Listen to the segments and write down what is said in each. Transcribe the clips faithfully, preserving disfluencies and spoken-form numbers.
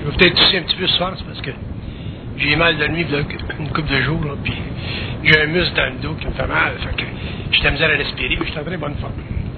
vais peut-être tousser un petit peu ce soir, c'est parce que j'ai mal de nuit une couple de jours, là, puis j'ai un muscle dans le dos qui me fait mal, fait que j'ai de la misère à respirer, mais je suis en très bonne forme.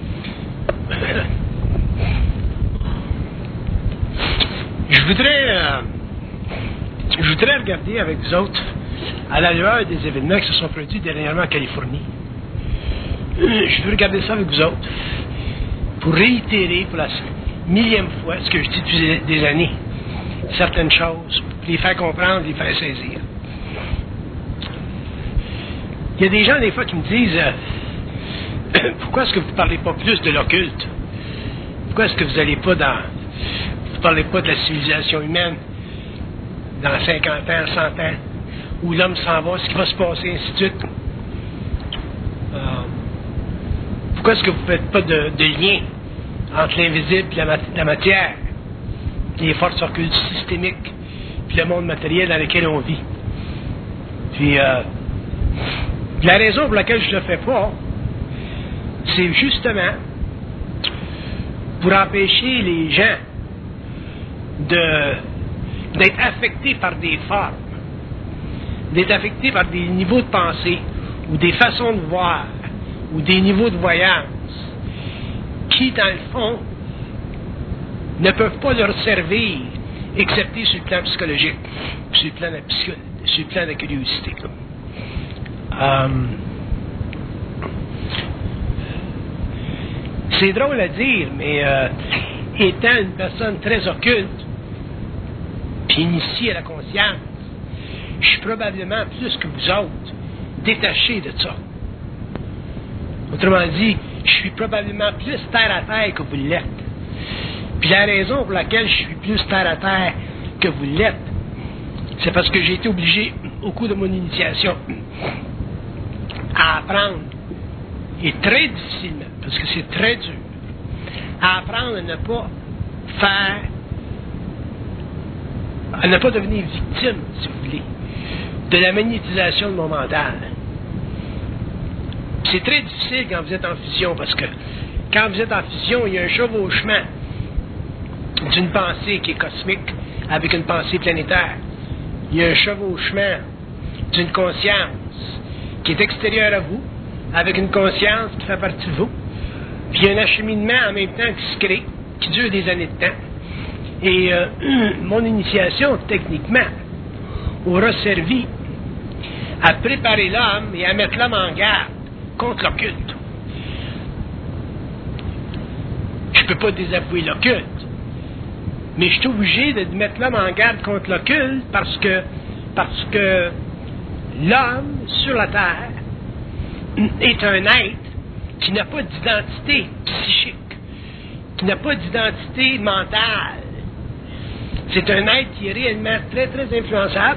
Je voudrais, euh, je voudrais regarder avec vous autres, à la lueur des événements qui se sont produits dernièrement en Californie. Je veux regarder ça avec vous autres, pour réitérer pour la millième fois ce que je dis depuis des années, certaines choses, pour les faire comprendre, les faire saisir. Il y a des gens, des fois, qui me disent euh, pourquoi est-ce que vous ne parlez pas plus de l'occulte? Pourquoi est-ce que vous n'allez pas dans... Vous ne parlez pas de la civilisation humaine dans cinquante ans, cent ans, où l'homme s'en va, ce qui va se passer, ainsi de suite. Euh, pourquoi est-ce que vous ne faites pas de, de lien entre l'invisible et la, mat- la matière, les forces occultes systémiques, puis le monde matériel dans lequel on vit? Puis, euh, la raison pour laquelle je ne le fais pas, c'est justement pour empêcher les gens de, d'être affectés par des formes, d'être affectés par des niveaux de pensée, ou des façons de voir, ou des niveaux de voyance, qui, dans le fond, ne peuvent pas leur servir, excepté sur le plan psychologique, sur le plan de la, psycho, sur le plan de la curiosité. Um, c'est drôle à dire, mais euh, étant une personne très occulte, puis initiée à la conscience, je suis probablement plus que vous autres détaché de ça. Autrement dit, je suis probablement plus terre à terre que vous l'êtes. Puis la raison pour laquelle je suis plus terre à terre que vous l'êtes, c'est parce que j'ai été obligé, au cours de mon initiation, à apprendre, et très difficilement, parce que c'est très dur, à apprendre à ne pas faire, à ne pas devenir victime, si vous voulez, de la magnétisation de mon mental. C'est très difficile quand vous êtes en fusion, parce que quand vous êtes en fusion, il y a un chevauchement d'une pensée qui est cosmique avec une pensée planétaire. Il y a un chevauchement d'une conscience qui est extérieure à vous, avec une conscience qui fait partie de vous. Puis il y a un acheminement en même temps qui se crée, qui dure des années de temps. Et euh, mon initiation, techniquement, aura servi à préparer l'homme et à mettre l'homme en garde contre l'occulte. Je ne peux pas désavouer l'occulte, mais je suis obligé de mettre l'homme en garde contre l'occulte parce que, parce que l'homme sur la terre est un être qui n'a pas d'identité psychique, qui n'a pas d'identité mentale. C'est un être qui est réellement très, très influençable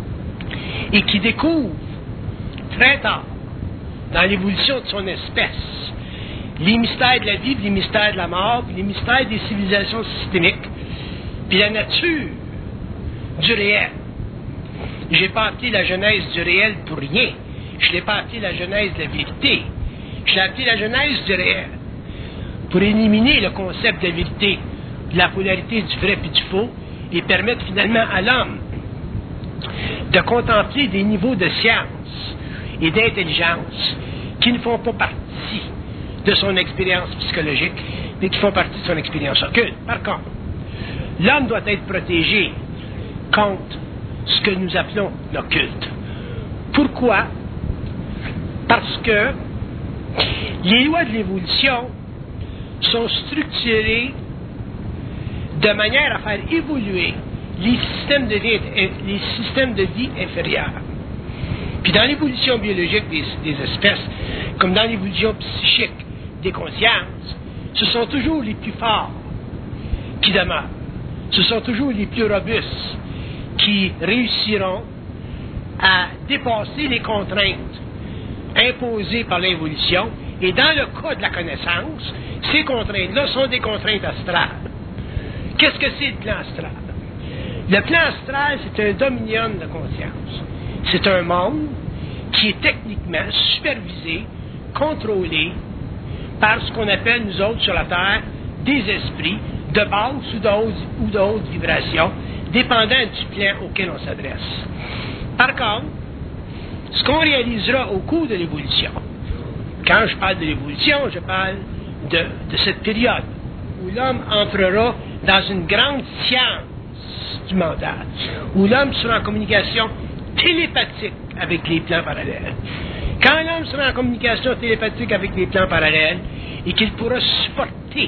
et qui découvre très tard dans l'évolution de son espèce les mystères de la vie, les mystères de la mort, les mystères des civilisations systémiques, puis la nature du réel. Je n'ai pas appelé la genèse du réel pour rien. Je ne l'ai pas appelé la genèse de la vérité. Je l'ai appelé la genèse du réel pour éliminer le concept de vérité, de la polarité du vrai et du faux, et permettre finalement à l'homme de contempler des niveaux de science et d'intelligence qui ne font pas partie de son expérience psychologique, mais qui font partie de son expérience occulte. Par contre, l'homme doit être protégé contre ce que nous appelons l'occulte. Pourquoi? Parce que les lois de l'évolution sont structurées de manière à faire évoluer les systèmes de vie, les systèmes de vie inférieurs. Puis dans l'évolution biologique des, des espèces, comme dans l'évolution psychique des consciences, ce sont toujours les plus forts qui demeurent. Ce sont toujours les plus robustes qui réussiront à dépasser les contraintes imposées par l'évolution. Et dans le cas de la connaissance, ces contraintes-là sont des contraintes astrales. Qu'est-ce que c'est le plan astral? Le plan astral, c'est un dominion de conscience. C'est un monde qui est techniquement supervisé, contrôlé par ce qu'on appelle, nous autres, sur la Terre, des esprits de basse ou de haute, ou de haute vibration, dépendant du plan auquel on s'adresse. Par contre, ce qu'on réalisera au cours de l'évolution, quand je parle de l'évolution, je parle de, de cette période où l'homme entrera dans une grande science du mental, où l'homme sera en communication télépathique avec les plans parallèles. Quand l'homme sera en communication télépathique avec les plans parallèles et qu'il pourra supporter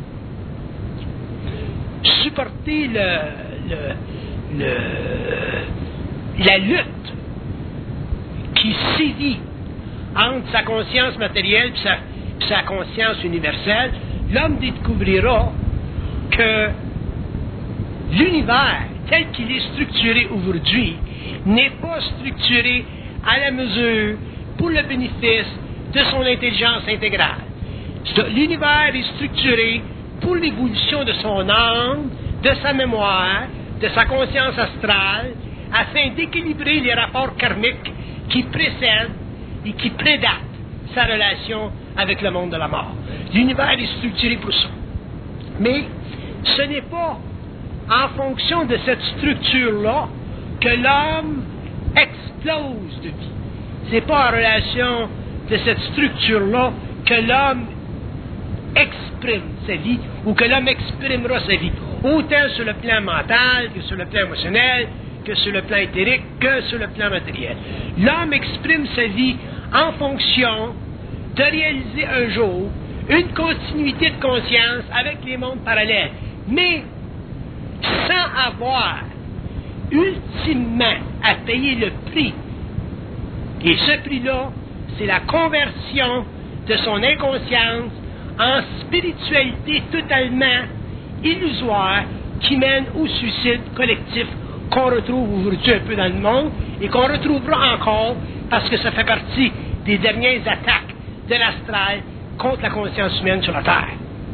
supporter le, le, le, la lutte qui sévit entre sa conscience matérielle et sa, sa conscience universelle, l'homme découvrira que l'univers tel qu'il est structuré aujourd'hui n'est pas structuré à la mesure pour le bénéfice de son intelligence intégrale. L'univers est structuré pour l'évolution de son âme, de sa mémoire, de sa conscience astrale, afin d'équilibrer les rapports karmiques qui précèdent et qui prédatent sa relation avec le monde de la mort. L'univers est structuré pour ça. Mais ce n'est pas en fonction de cette structure-là que l'homme explose de vie. Ce n'est pas en relation de cette structure-là que l'homme exprime sa vie ou que l'homme exprimera sa vie, autant sur le plan mental que sur le plan émotionnel, que sur le plan éthérique, que sur le plan matériel. L'homme exprime sa vie en fonction de réaliser un jour une continuité de conscience avec les mondes parallèles, mais sans avoir ultimement à payer le prix. Et ce prix-là, c'est la conversion de son inconscience en spiritualité totalement illusoire qui mène au suicide collectif qu'on retrouve aujourd'hui un peu dans le monde et qu'on retrouvera encore parce que ça fait partie des dernières attaques de l'astral contre la conscience humaine sur la Terre.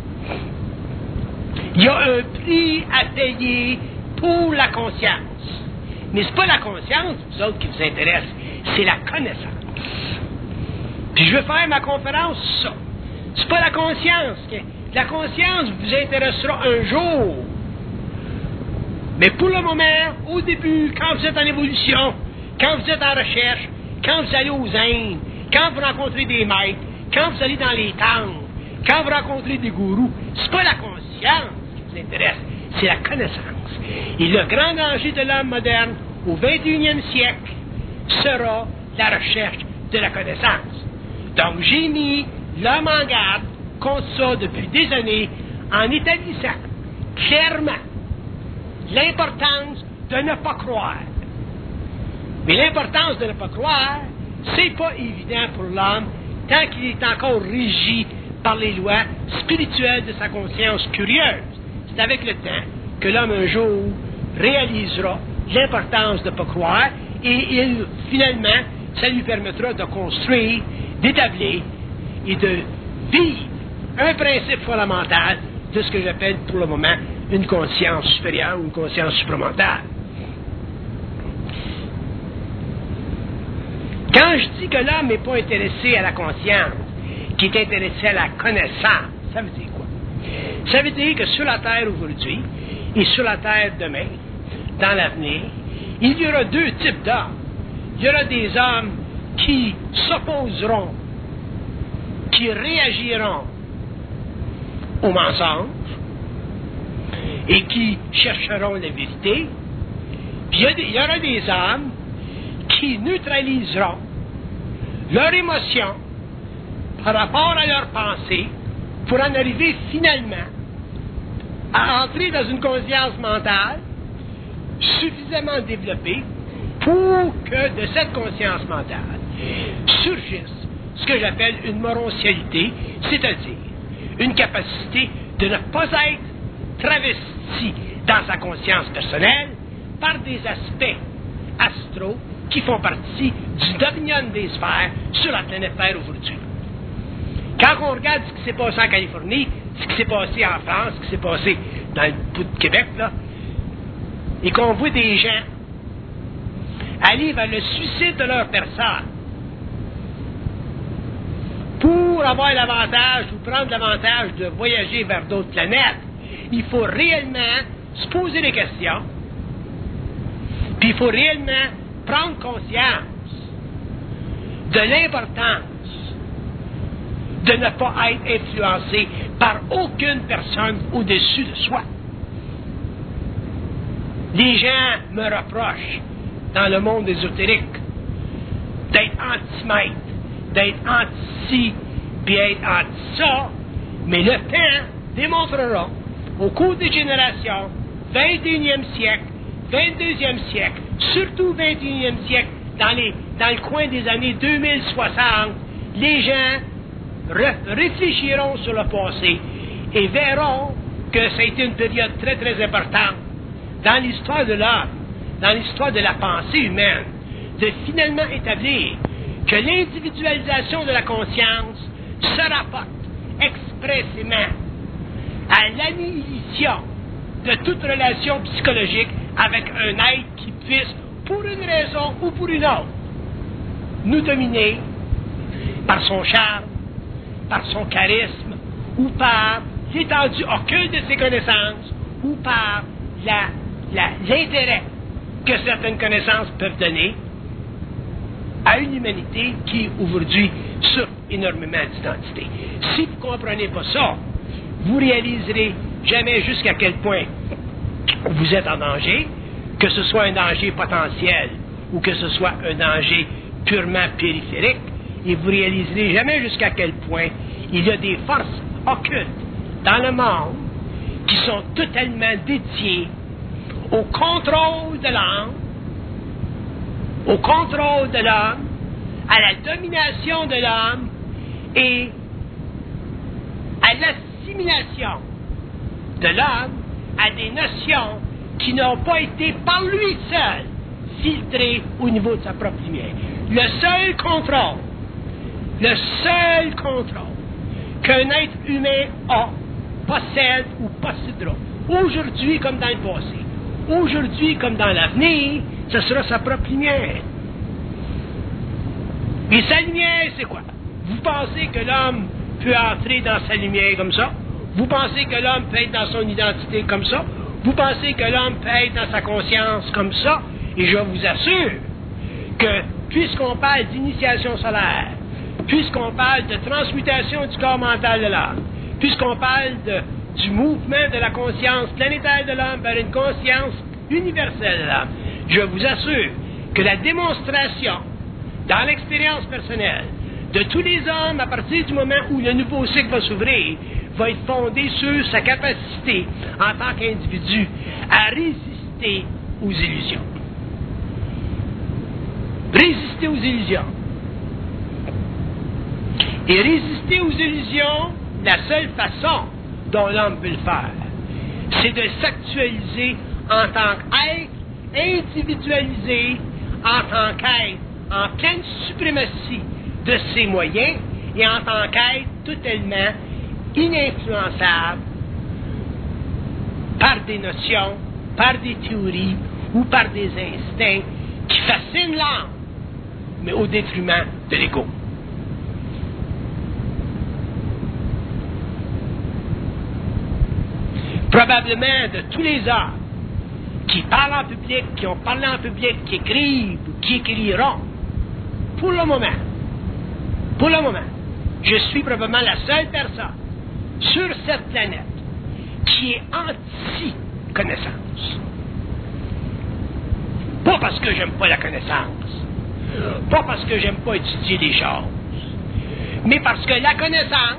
Il y a un prix à payer pour la conscience. Mais ce n'est pas la conscience, vous autres, qui vous intéresse, c'est la connaissance. Puis je vais faire ma conférence sur ça. C'est pas la conscience. La conscience vous intéressera un jour. Mais pour le moment, au début, quand vous êtes en évolution, quand vous êtes en recherche, quand vous allez aux Indes, quand vous rencontrez des maîtres, quand vous allez dans les temples, quand vous rencontrez des gourous, c'est pas la conscience qui vous intéresse, c'est la connaissance. Et le grand danger de l'homme moderne au vingt et unième siècle sera la recherche de la connaissance. Donc j'ai mis l'homme en garde contre ça depuis des années en établissant clairement l'importance de ne pas croire. Mais l'importance de ne pas croire, c'est pas évident pour l'homme tant qu'il est encore régi par les lois spirituelles de sa conscience curieuse. C'est avec le temps que l'homme un jour réalisera l'importance de ne pas croire et il, finalement, ça lui permettra de construire, d'établir et de vivre un principe fondamental de ce que j'appelle pour le moment une conscience supérieure ou une conscience supramentale. Quand je dis que l'homme n'est pas intéressé à la conscience, qu'il est intéressé à la connaissance, ça veut dire quoi? Ça veut dire que sur la Terre aujourd'hui et sur la Terre demain, dans l'avenir, il y aura deux types d'hommes. Il y aura des hommes qui s'opposeront, qui réagiront au mensonge et qui chercheront la vérité. Puis il y, a des, il y aura des hommes qui neutraliseront leur émotion par rapport à leur pensée pour en arriver finalement à entrer dans une conscience mentale suffisamment développée pour que de cette conscience mentale surgisse ce que j'appelle une moroncialité, c'est-à-dire une capacité de ne pas être travesti dans sa conscience personnelle par des aspects astraux qui font partie du dominion des sphères sur la planète Terre aujourd'hui. Quand on regarde ce qui s'est passé en Californie, ce qui s'est passé en France, ce qui s'est passé dans le bout de Québec, là, et qu'on voit des gens aller vers le suicide de leur personne pour avoir l'avantage ou prendre l'avantage de voyager vers d'autres planètes, il faut réellement se poser des questions, puis il faut réellement prendre conscience de l'importance de ne pas être influencé par aucune personne au-dessus de soi. Les gens me reprochent, dans le monde ésotérique, d'être anti-maître, d'être anti-ci, puis être anti-ça, mais le temps démontrera, au cours des générations, vingt et unième siècle, vingt-deuxième siècle, surtout vingt et unième siècle, dans, les, dans le coin des années deux mille soixante, les gens re- réfléchiront sur le passé et verront que ça a été une période très très importante dans l'histoire de l'homme, dans l'histoire de la pensée humaine, de finalement établir que l'individualisation de la conscience se rapporte expressément à l'annihilation de toute relation psychologique avec un être qui puisse, pour une raison ou pour une autre, nous dominer par son charme, par son charisme, ou par l'étendue occulte de ses connaissances, ou par la, la, l'intérêt que certaines connaissances peuvent donner à une humanité qui, aujourd'hui, souffre énormément d'identité. Si vous ne comprenez pas ça, vous réaliserez jamais jusqu'à quel point vous êtes en danger, que ce soit un danger potentiel ou que ce soit un danger purement périphérique, et vous réaliserez jamais jusqu'à quel point il y a des forces occultes dans le monde qui sont totalement dédiées au contrôle de l'âme, au contrôle de l'homme, à la domination de l'homme et à l'assimilation de l'homme à des notions qui n'ont pas été par lui seul filtrées au niveau de sa propre lumière. Le seul contrôle, le seul contrôle qu'un être humain a, possède ou possédera, aujourd'hui comme dans le passé, aujourd'hui comme dans l'avenir, ce sera sa propre lumière. Et sa lumière, c'est quoi? Vous pensez que l'homme peut entrer dans sa lumière comme ça? Vous pensez que l'homme peut être dans son identité comme ça? Vous pensez que l'homme peut être dans sa conscience comme ça? Et je vous assure que, puisqu'on parle d'initiation solaire, puisqu'on parle de transmutation du corps mental de l'âme, puisqu'on parle de, du mouvement de la conscience planétaire de l'âme vers une conscience universelle de l'âme, je vous assure que la démonstration dans l'expérience personnelle de tous les hommes à partir du moment où le nouveau cycle va s'ouvrir va être fondée sur sa capacité en tant qu'individu à résister aux illusions. Résister aux illusions. Et résister aux illusions, la seule façon dont l'homme peut le faire, c'est de s'actualiser en tant qu'être individualisé, en tant qu'être en pleine suprématie de ses moyens et en tant qu'être totalement ininfluençable par des notions, par des théories ou par des instincts qui fascinent l'âme, mais au détriment de l'ego. Probablement de tous les hommes qui parlent en public, qui ont parlé en public, qui écrivent, qui écriront, pour le moment, pour le moment, je suis probablement la seule personne sur cette planète qui est anti-connaissance. Pas parce que j'aime pas la connaissance, pas parce que j'aime pas étudier des choses, mais parce que la connaissance,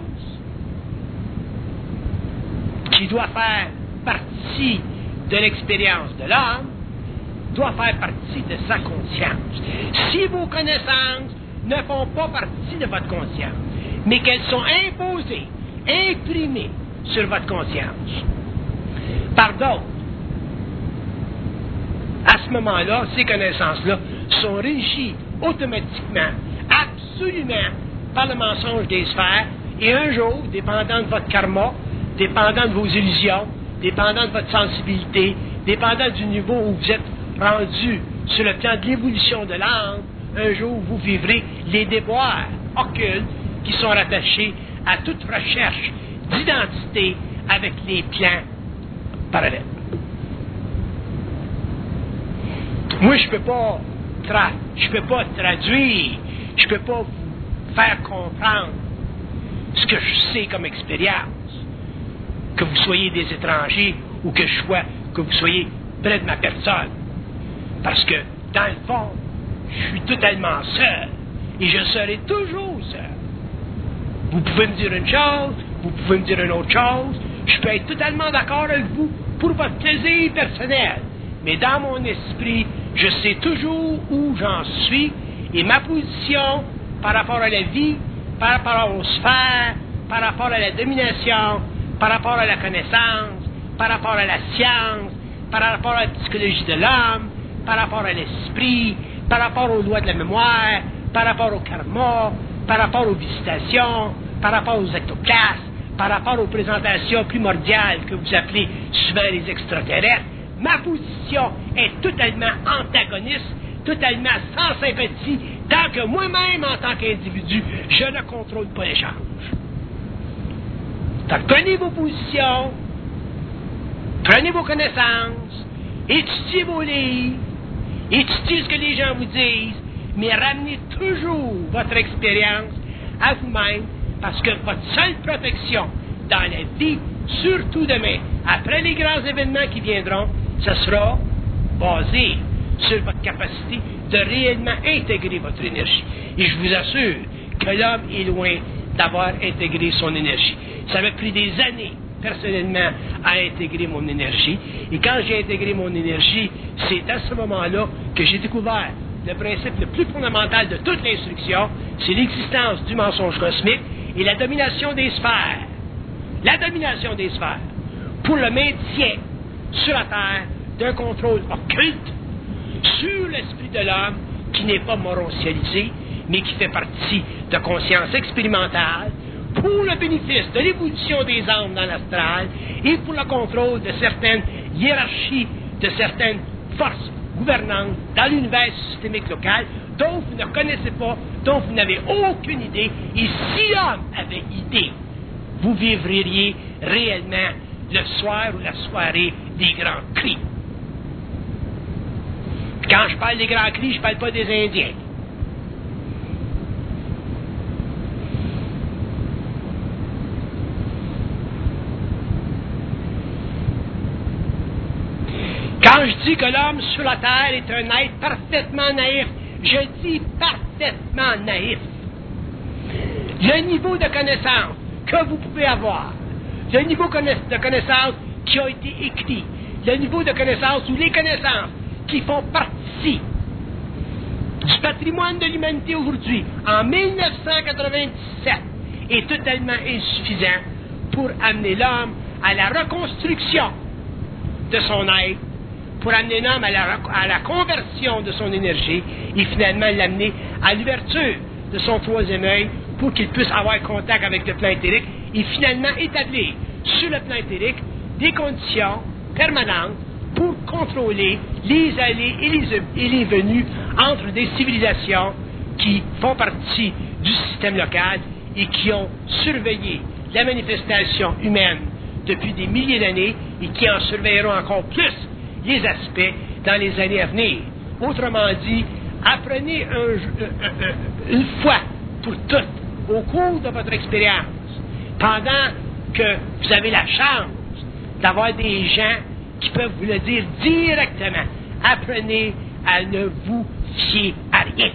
qui doit faire partie de l'expérience de l'homme, doit faire partie de sa conscience. Si vos connaissances ne font pas partie de votre conscience, mais qu'elles sont imposées, imprimées sur votre conscience par d'autres, à ce moment-là, ces connaissances-là sont régies automatiquement, absolument, par le mensonge des sphères, et un jour, dépendant de votre karma, dépendant de vos illusions, dépendant de votre sensibilité, dépendant du niveau où vous êtes rendu sur le plan de l'évolution de l'âme, un jour vous vivrez les déboires occultes qui sont rattachés à toute recherche d'identité avec les plans parallèle. Moi, je peux pas tra- je peux pas traduire, je peux pas vous faire comprendre ce que je sais comme expérience, que vous soyez des étrangers ou que je sois, que vous soyez près de ma personne. Parce que, dans le fond, je suis totalement seul et je serai toujours seul. Vous pouvez me dire une chose, vous pouvez me dire une autre chose, je peux être totalement d'accord avec vous pour votre plaisir personnel, mais dans mon esprit, je sais toujours où j'en suis et ma position par rapport à la vie, par rapport aux sphères, par rapport à la domination, par rapport à la connaissance, par rapport à la science, par rapport à la psychologie de l'homme, par rapport à l'esprit, par rapport aux lois de la mémoire, par rapport au karma, par rapport aux visitations, par rapport aux ectoplasmes, par rapport aux présentations primordiales que vous appelez souvent les extraterrestres. Ma position est totalement antagoniste, totalement sans sympathie, tant que moi-même, en tant qu'individu, je ne contrôle pas l'échange. Donc, prenez vos positions, prenez vos connaissances, étudiez vos livres, étudiez ce que les gens vous disent, mais ramenez toujours votre expérience à vous-même, parce que votre seule protection dans la vie, surtout demain, après les grands événements qui viendront, ce sera basé sur votre capacité de réellement intégrer votre énergie. Et je vous assure que l'homme est loin d'avoir intégré son énergie. Ça m'a pris des années, personnellement, à intégrer mon énergie. Et quand j'ai intégré mon énergie, c'est à ce moment-là que j'ai découvert le principe le plus fondamental de toute l'instruction, c'est l'existence du mensonge cosmique et la domination des sphères. La domination des sphères pour le maintien sur la Terre d'un contrôle occulte sur l'esprit de l'homme qui n'est pas morocialisé, mais qui fait partie de conscience expérimentale pour le bénéfice de l'évolution des âmes dans l'astral et pour le contrôle de certaines hiérarchies, de certaines forces gouvernantes dans l'univers systémique local dont vous ne connaissez pas, dont vous n'avez aucune idée. Et si l'homme avait idée, vous vivriez réellement le soir ou la soirée des grands cris. Quand je parle des grands cris, je ne parle pas des Indiens. Quand je dis que l'homme sur la terre est un être parfaitement naïf, je dis parfaitement naïf. Le niveau de connaissance que vous pouvez avoir, le niveau de connaissance qui a été écrit, le niveau de connaissance ou les connaissances qui font partie du patrimoine de l'humanité aujourd'hui, en mille neuf cent quatre-vingt-dix-sept, est totalement insuffisant pour amener l'homme à la reconstruction de son être, pour amener l'homme à la, à la conversion de son énergie et finalement l'amener à l'ouverture de son troisième œil pour qu'il puisse avoir contact avec le plan éthérique et finalement établir sur le plan éthérique des conditions permanentes pour contrôler les allées et les, et les venues entre des civilisations qui font partie du système local et qui ont surveillé la manifestation humaine depuis des milliers d'années et qui en surveilleront encore plus les aspects dans les années à venir. Autrement dit, apprenez un, un, un, une fois pour toutes, au cours de votre expérience, pendant que vous avez la chance d'avoir des gens qui peuvent vous le dire directement, apprenez à ne vous fier à rien.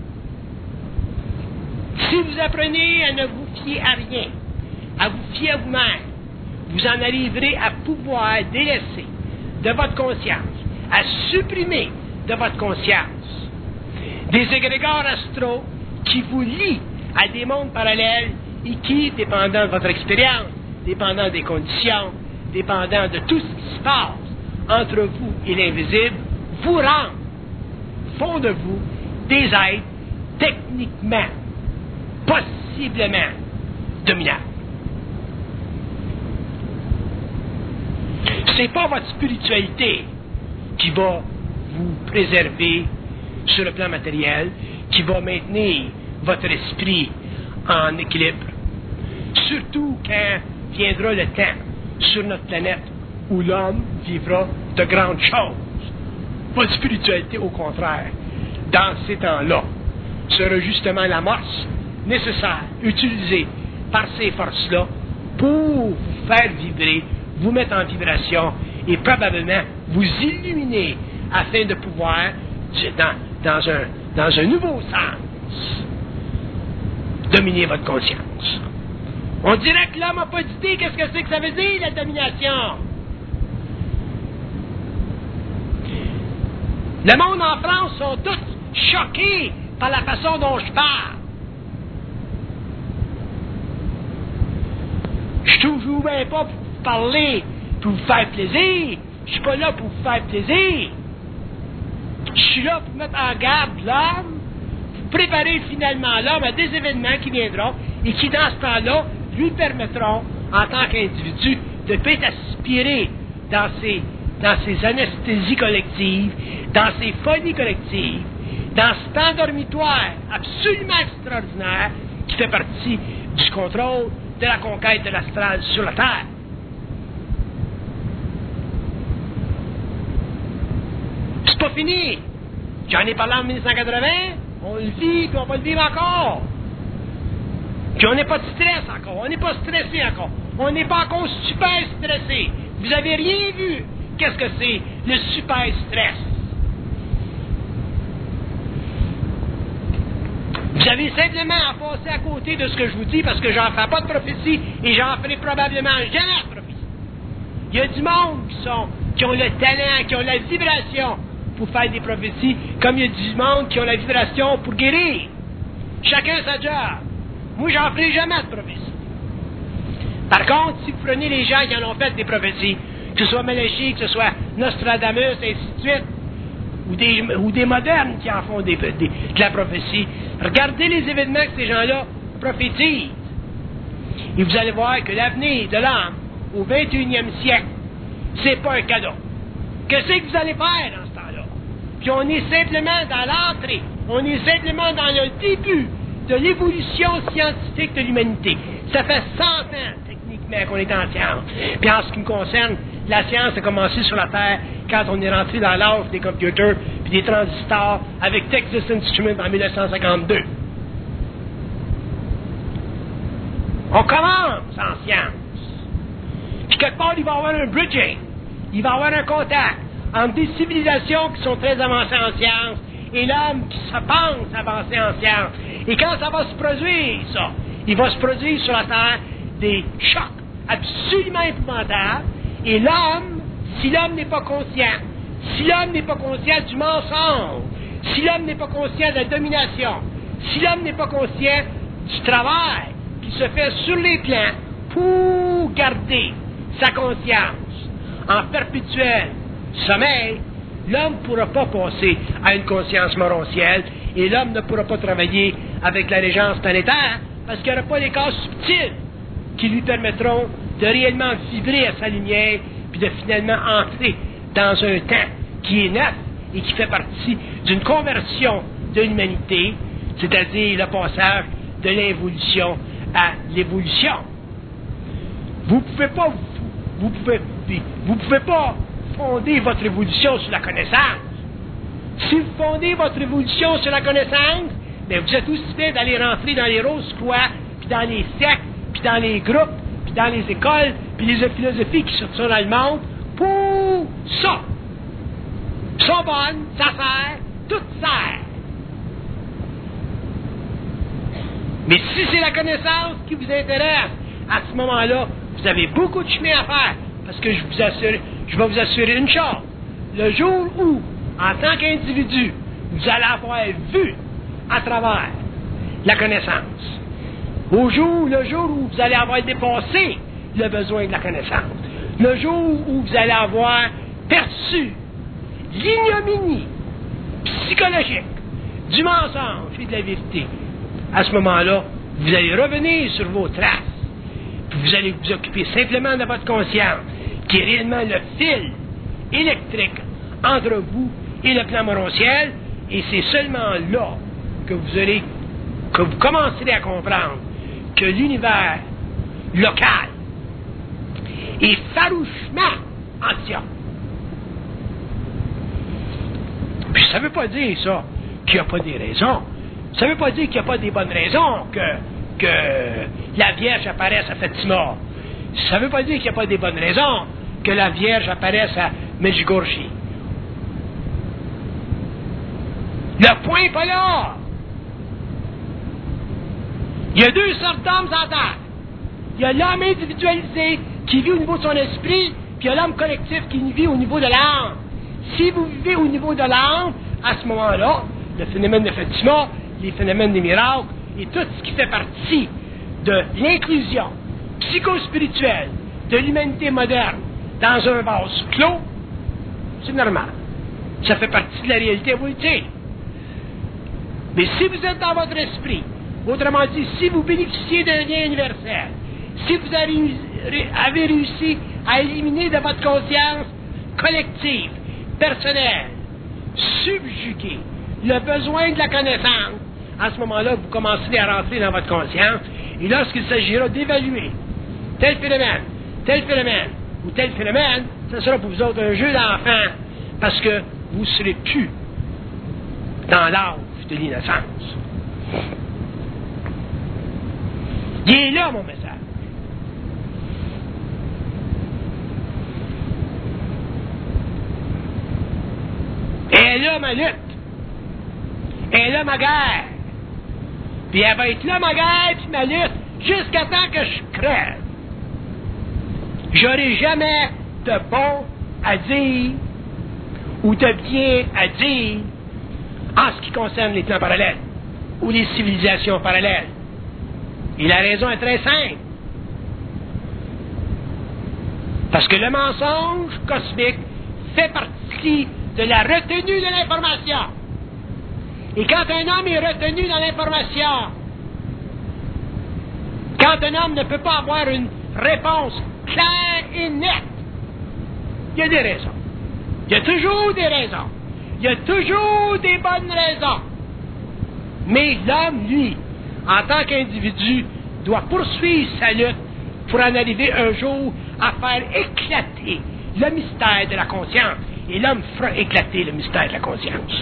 Si vous apprenez à ne vous fier à rien, à vous fier à vous-même, vous en arriverez à pouvoir délaisser de votre conscience, à supprimer de votre conscience des égrégores astraux qui vous lient à des mondes parallèles et qui, dépendant de votre expérience, dépendant des conditions, dépendant de tout ce qui se passe entre vous et l'invisible, vous rendent, font de vous des êtres techniquement, possiblement dominables. C'est pas votre spiritualité qui va vous préserver sur le plan matériel, qui va maintenir votre esprit en équilibre. Surtout quand viendra le temps sur notre planète où l'homme vivra de grandes choses. Pas de spiritualité, au contraire. Dans ces temps-là, sera justement l'amorce nécessaire, utilisée par ces forces-là pour vous faire vibrer, vous mettre en vibration et probablement vous illuminer afin de pouvoir, dans, dans, un, dans un nouveau sens, dominer votre conscience. On dirait que l'homme n'a pas d'idée qu'est-ce que c'est que ça veut dire, la domination. Le monde en France sont tous choqués par la façon dont je parle. Je suis toujours bien pas pour vous parler, pour vous faire plaisir. Je suis pas là pour vous faire plaisir. Je suis là pour mettre en garde l'homme, pour préparer finalement l'homme à des événements qui viendront et qui, dans ce temps-là, lui permettront, en tant qu'individu, de ne pas être aspiré dans ses, dans ses anesthésies collectives, dans ses folies collectives, dans cet endormitoire absolument extraordinaire qui fait partie du contrôle de la conquête de l'astral sur la Terre. C'est pas fini. J'en ai parlé en mille neuf cent quatre-vingts, on le vit, puis on va le vivre encore. Puis on n'est pas de stress encore, on n'est pas stressé encore, on n'est pas encore super stressé. Vous avez rien vu. Qu'est-ce que c'est le super stress? Vous avez simplement à passer à côté de ce que je vous dis parce que j'en ferai pas de prophétie et j'en ferai probablement jamais de prophétie. Il y a du monde qui, sont, qui ont le talent, qui ont la vibration pour faire des prophéties, comme il y a du monde qui ont la vibration pour guérir. Chacun sa job. Moi, j'en ferai jamais de prophétie. Par contre, si vous prenez les gens qui en ont fait des prophéties, que ce soit Malachi, que ce soit Nostradamus, et ainsi de suite, ou des, ou des modernes qui en font des, des, de la prophétie, regardez les événements que ces gens-là prophétisent. Et vous allez voir que l'avenir de l'homme au vingt et unième siècle, c'est pas un cadeau. Qu'est-ce que vous allez faire dans ce temps-là? Puis on est simplement dans l'entrée, on est simplement dans le début de l'évolution scientifique de l'humanité. Ça fait cent ans, techniquement, qu'on est en science. Puis en ce qui me concerne, la science a commencé sur la Terre quand on est rentré dans l'âge des computers puis des transistors avec Texas Instruments en mille neuf cent cinquante-deux. On commence en science. Puis quelque part, il va y avoir un bridging. Il va y avoir un contact entre des civilisations qui sont très avancées en science et l'homme qui se pense avancé en science. Et quand ça va se produire, ça, il va se produire sur la Terre des chocs absolument épouvantables. Et l'homme, si l'homme n'est pas conscient, si l'homme n'est pas conscient du mensonge, si l'homme n'est pas conscient de la domination, si l'homme n'est pas conscient du travail qui se fait sur les plans pour garder sa conscience en perpétuel sommeil, l'homme ne pourra pas passer à une conscience morontielle et l'homme ne pourra pas travailler avec la régence planétaire parce qu'il n'y aura pas les cas subtils qui lui permettront de réellement vibrer à sa lumière puis de finalement entrer dans un temps qui est neuf et qui fait partie d'une conversion de l'humanité, c'est-à-dire le passage de l'involution à l'évolution. Vous pouvez pas vous pouvez vous pouvez pas fonder votre évolution sur la connaissance. Si vous fondez votre évolution sur la connaissance, bien vous êtes aussi bien d'aller rentrer dans les roses squats, puis dans les sectes, puis dans les groupes, puis dans les écoles, puis les philosophies qui sont dans le monde, pour ça. Ça bonne, ça sert, tout sert. Mais si c'est la connaissance qui vous intéresse, à ce moment-là, vous avez beaucoup de chemin à faire, parce que je vous assure, je vais vous assurer une chose. Le jour où, en tant qu'individu, vous allez avoir vu à travers la connaissance, au jour, le jour où vous allez avoir dépassé le besoin de la connaissance, le jour où vous allez avoir perçu l'ignominie psychologique du mensonge et de la vérité, à ce moment-là, vous allez revenir sur vos traces, puis vous allez vous occuper simplement de votre conscience, qui est réellement le fil électrique entre vous et le plan morontiel, et c'est seulement là que vous allez, que vous commencerez à comprendre que l'univers local est farouchement Antioche. Puis ça ne veut pas dire, ça, qu'il n'y a pas des raisons. Ça ne veut pas dire qu'il n'y a pas des bonnes raisons que, que la Vierge apparaisse à Fatima. Ça ne veut pas dire qu'il n'y a pas des bonnes raisons que la Vierge apparaisse à Medjugorje. Le point n'est pas là. Il y a deux sortes d'hommes en terre. Il y a l'homme individualisé qui vit au niveau de son esprit, puis il y a l'homme collectif qui vit au niveau de l'âme. Si vous vivez au niveau de l'âme, à ce moment-là, le phénomène de Fatima, les phénomènes des miracles, et tout ce qui fait partie de l'inclusion psychospirituelle de l'humanité moderne dans un vase clos, c'est normal. Ça fait partie de la réalité évolutive. Mais si vous êtes dans votre esprit, autrement dit, si vous bénéficiez d'un lien universel, si vous avez réussi à éliminer de votre conscience collective, personnelle, subjuguer le besoin de la connaissance, à ce moment-là, vous commencerez à rentrer dans votre conscience, et lorsqu'il s'agira d'évaluer tel phénomène, tel phénomène, ou tel phénomène, ce sera pour vous autres un jeu d'enfant, parce que vous ne serez plus dans l'âge de l'innocence. Il est là, mon message. Et là, ma lutte. Et là, ma guerre. Puis elle va être là, ma guerre, puis ma lutte, jusqu'à temps que je crève. J'aurai jamais de bon à dire ou de bien à dire en ce qui concerne les plans parallèles ou les civilisations parallèles. Et la raison est très simple. Parce que le mensonge cosmique fait partie de la retenue de l'information. Et quand un homme est retenu dans l'information, quand un homme ne peut pas avoir une réponse claire et nette, il y a des raisons. Il y a toujours des raisons. Il y a toujours des bonnes raisons. Mais l'homme, lui, en tant qu'individu, doit poursuivre sa lutte pour en arriver un jour à faire éclater le mystère de la conscience. Et l'homme fera éclater le mystère de la conscience.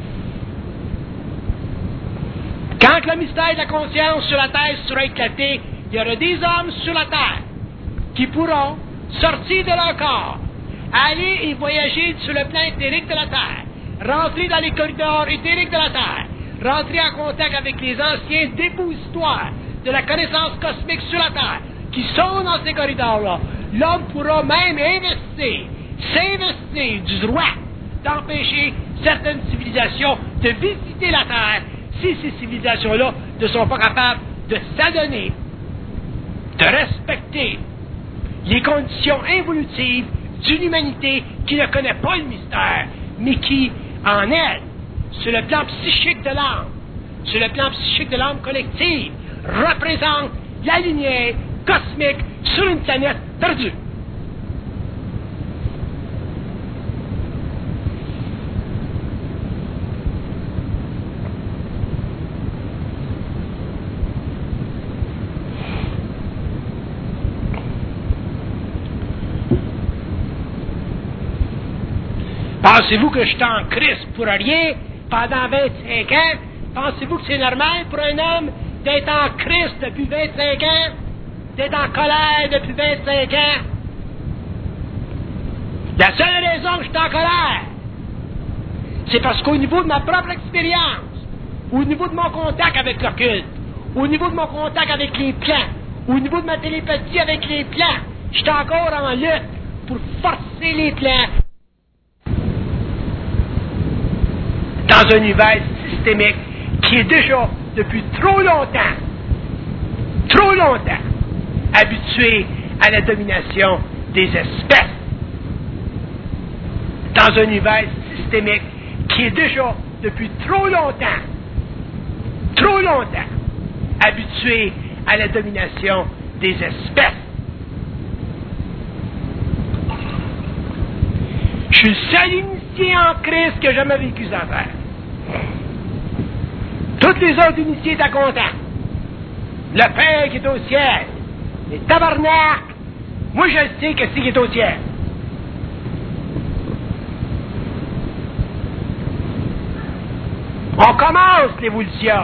Quand le mystère de la conscience sur la terre sera éclaté, il y aura des hommes sur la terre qui pourront sortir de leur corps, aller et voyager sur le plan éthérique de la terre, rentrer dans les corridors éthériques de la terre, rentrer en contact avec les anciens dépositoires de la connaissance cosmique sur la terre, qui sont dans ces corridors-là. L'homme pourra même investir, s'investir du droit d'empêcher certaines civilisations de visiter la terre si ces civilisations-là ne sont pas capables de s'adonner, de respecter les conditions évolutives d'une humanité qui ne connaît pas le mystère, mais qui, en elle, sur le plan psychique de l'âme, sur le plan psychique de l'âme collective, représente la lumière cosmique sur une planète perdue. Pensez-vous que je suis en crise pour rien pendant vingt-cinq ans? Pensez-vous que c'est normal pour un homme d'être en crise depuis vingt-cinq ans? D'être en colère depuis vingt-cinq ans? La seule raison que je suis en colère, c'est parce qu'au niveau de ma propre expérience, au niveau de mon contact avec l'occulte, au niveau de mon contact avec les plans, au niveau de ma télépathie avec les plans, je suis encore en lutte pour forcer les plans dans un univers systémique qui est déjà, depuis trop longtemps, trop longtemps, habitué à la domination des espèces. Dans un univers systémique qui est déjà, depuis trop longtemps, trop longtemps, habitué à la domination des espèces. Je suis le seul initié en crise que j'ai jamais vécu ça faire. Toutes les autres initiés étaient contents. Le Père qui est au ciel, les tabarnak, moi je sais que c'est qui est au ciel. On commence l'évolution.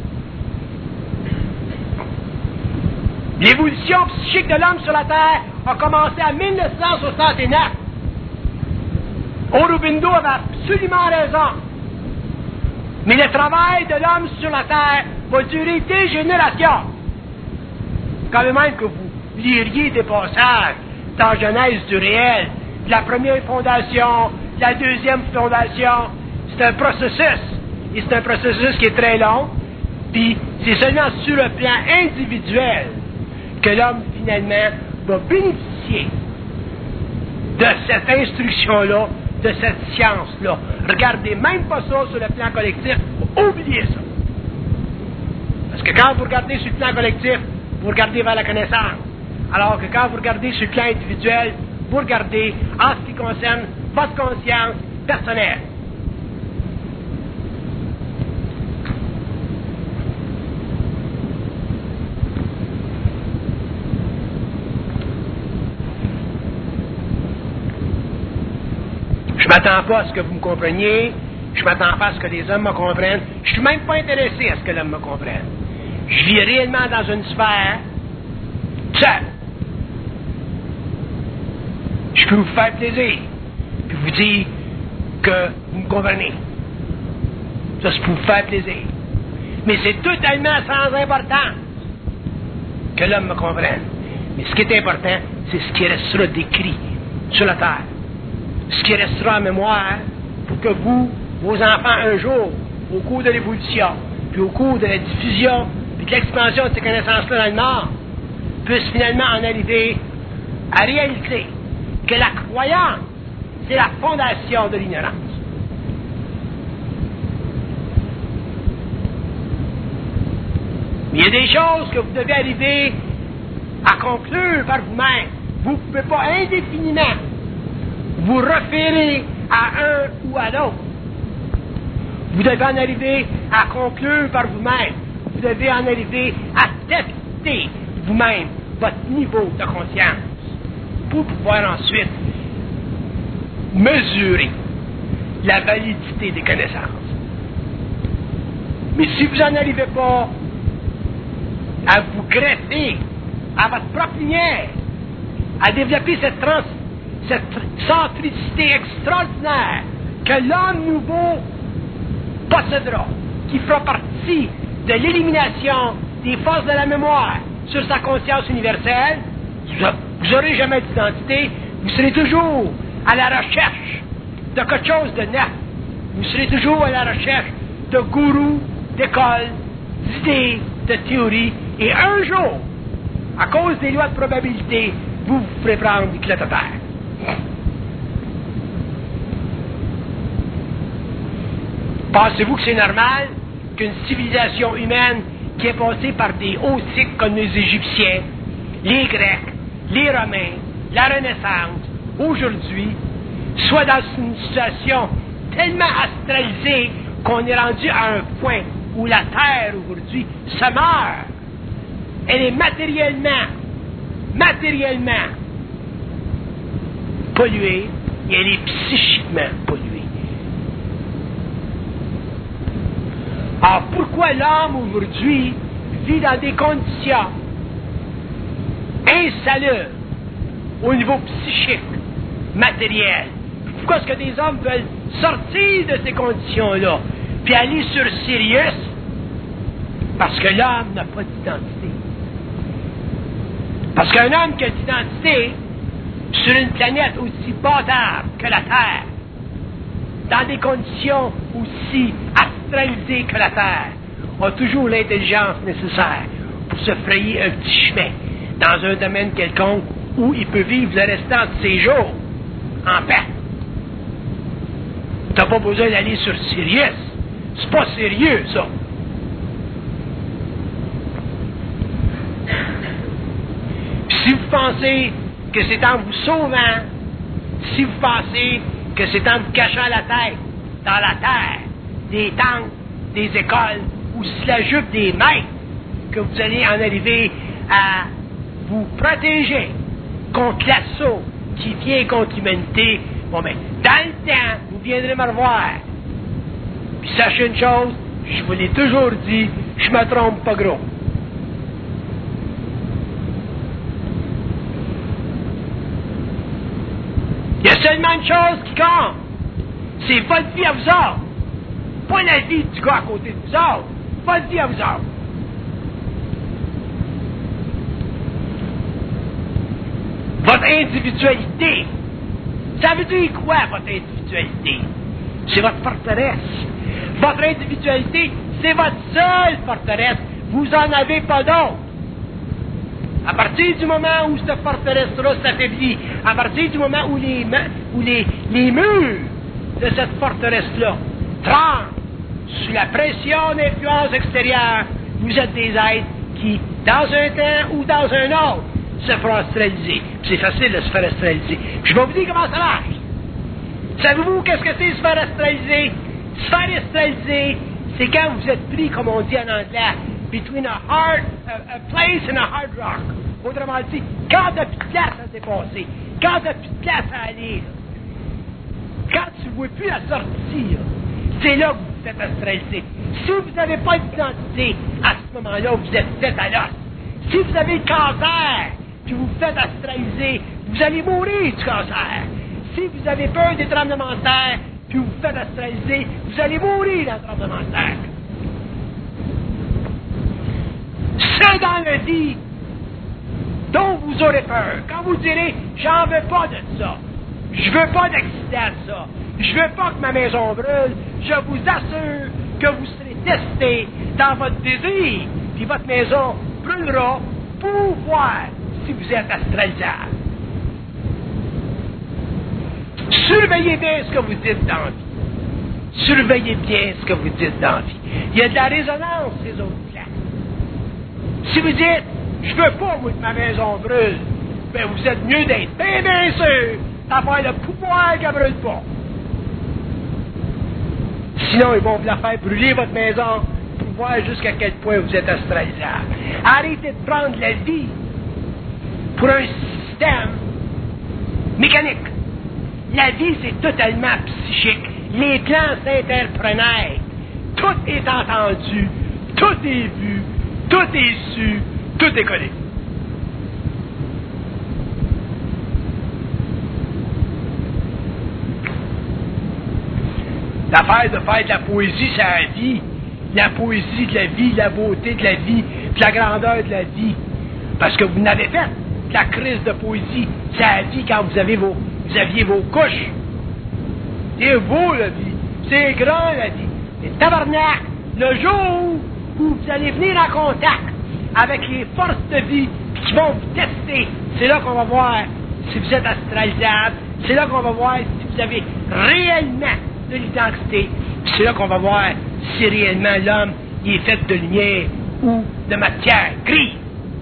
L'évolution psychique de l'homme sur la Terre a commencé en mille neuf cent soixante-neuf. Aurobindo avait absolument raison. Mais le travail de l'homme sur la Terre va durer des générations. Quand même que vous liriez des passages dans Genèse du réel, de la première fondation, de la deuxième fondation, c'est un processus. Et c'est un processus qui est très long. Puis c'est seulement sur le plan individuel que l'homme, finalement, va bénéficier de cette instruction-là, de cette science-là. Regardez même pas ça sur le plan collectif. Oubliez ça. Parce que quand vous regardez sur le plan collectif, vous regardez vers la connaissance. Alors que quand vous regardez sur le plan individuel, vous regardez en ce qui concerne votre conscience personnelle. Je ne m'attends pas à ce que vous me compreniez. Je ne m'attends pas à ce que les hommes me comprennent. Je ne suis même pas intéressé à ce que l'homme me comprenne. Je vis réellement dans une sphère seule. Je peux vous faire plaisir, puis vous dire que vous me comprenez. Ça, c'est pour vous faire plaisir. Mais c'est totalement sans importance que l'homme me comprenne. Mais ce qui est important, c'est ce qui restera décrit sur la terre. Ce qui restera en mémoire pour que vous, vos enfants, un jour, au cours de l'évolution, puis au cours de la diffusion, puis de l'expansion de ces connaissances-là dans le Nord, puissent finalement en arriver à réaliser que la croyance, c'est la fondation de l'ignorance. Mais il y a des choses que vous devez arriver à conclure par vous-même. Vous ne pouvez pas indéfiniment vous référer à un ou à l'autre. Vous devez en arriver à conclure par vous-même. Vous devez en arriver à tester vous-même votre niveau de conscience pour pouvoir ensuite mesurer la validité des connaissances. Mais si vous n'en arrivez pas à vous greffer à votre propre lumière, à développer cette, trans, cette centricité extraordinaire que l'homme nouveau possédera, qui fera partie de l'élimination des forces de la mémoire sur sa conscience universelle, vous n'aurez jamais d'identité, vous serez toujours à la recherche de quelque chose de neuf. Vous serez toujours à la recherche de gourous, d'écoles, d'idées, de théories, et un jour, à cause des lois de probabilité, vous vous ferez prendre du clé à terre. Pensez-vous que c'est normal qu'une civilisation humaine qui est passée par des hauts cycles comme les Égyptiens, les Grecs, les Romains, la Renaissance, aujourd'hui, soit dans une situation tellement astralisée qu'on est rendu à un point où la Terre aujourd'hui se meurt. Elle est matériellement, matériellement polluée et elle est psychiquement polluée. Alors pourquoi l'homme aujourd'hui vit dans des conditions insalubres au niveau psychique, matériel? Pourquoi est-ce que des hommes veulent sortir de ces conditions-là puis aller sur Sirius? Parce que l'homme n'a pas d'identité. Parce qu'un homme qui a d'identité sur une planète aussi bâtarde que la Terre, dans des conditions aussi astralisées que la Terre, a toujours l'intelligence nécessaire pour se frayer un petit chemin dans un domaine quelconque où il peut vivre le restant de ses jours en paix. T'as pas besoin d'aller sur Sirius. C'est pas sérieux, ça. Puis si vous pensez que c'est en vous sauvant, si vous pensez que c'est en vous cachant la tête dans la terre, des tentes, des écoles, ou sous la jupe des maîtres, que vous allez en arriver à vous protéger contre l'assaut qui vient contre l'humanité, bon ben, dans le temps, vous viendrez me revoir. Puis sachez une chose, je vous l'ai toujours dit, je me trompe pas gros. Il y a seulement une chose qui compte. C'est votre vie à vous autres. Pas la vie du gars à côté de vous autres. Votre vie à vous autres. Votre individualité. Ça veut dire quoi, votre individualité? C'est votre forteresse. Votre individualité, c'est votre seule forteresse. Vous n'en avez pas d'autre. À partir du moment où cette forteresse-là s'affaiblit, à partir du moment où les, où les, les murs de cette forteresse-là tremblent sous la pression d'influence extérieure, vous êtes des êtres qui, dans un temps ou dans un autre, se feront astraliser. C'est facile de se faire astraliser. Je vais vous dire comment ça marche. Savez-vous qu'est-ce que c'est se faire astraliser? Se faire astraliser, c'est quand vous êtes pris, comme on dit en anglais, between a hard, a, a place and a hard rock. Autrement dit, quand t'as plus de place à dépasser, quand t'as plus de place à aller, quand tu ne vois plus la sortie, c'est là que vous vous faites astraliser. Si vous n'avez pas d'identité, à ce moment-là, vous êtes fait à l'os. Si vous avez le cancer, puis vous vous faites astraliser, vous allez mourir du cancer. Si vous avez peur des tremblements de terre, puis vous vous faites astraliser, vous allez mourir dans le tremblement de terre. C'est dans la vie dont vous aurez peur. Quand vous direz, j'en veux pas de ça, je veux pas d'accident de ça, je veux pas que ma maison brûle, je vous assure que vous serez testé dans votre désir, puis votre maison brûlera pour voir si vous êtes astralisable. Surveillez bien ce que vous dites dans la vie. Surveillez bien ce que vous dites dans la vie. Il y a de la résonance, ces autres plans. Si vous dites, je veux pas, moi, que ma maison brûle, ben vous êtes mieux d'être bien, bien sûr d'avoir le pouvoir qu'elle brûle pas. Sinon, ils vont vous la faire brûler, votre maison, pour voir jusqu'à quel point vous êtes astralisable. Arrêtez de prendre la vie pour un système mécanique. La vie, c'est totalement psychique. Les plans s'interprenaient. Tout est entendu, tout est vu, tout est su, tout est connu. L'affaire de faire de la poésie, c'est la vie. La poésie de la vie, la beauté de la vie, de la grandeur de la vie. Parce que vous n'avez fait de la crise de poésie, c'est la vie quand vous avez vos, vous aviez vos couches. C'est beau la vie, c'est grand la vie. Et tabarnak, le jour où vous allez venir en contact avec les forces de vie qui vont vous tester, c'est là qu'on va voir si vous êtes astralisable, c'est là qu'on va voir si vous avez réellement de l'identité, c'est là qu'on va voir si réellement l'homme il est fait de lumière ou de matière grise.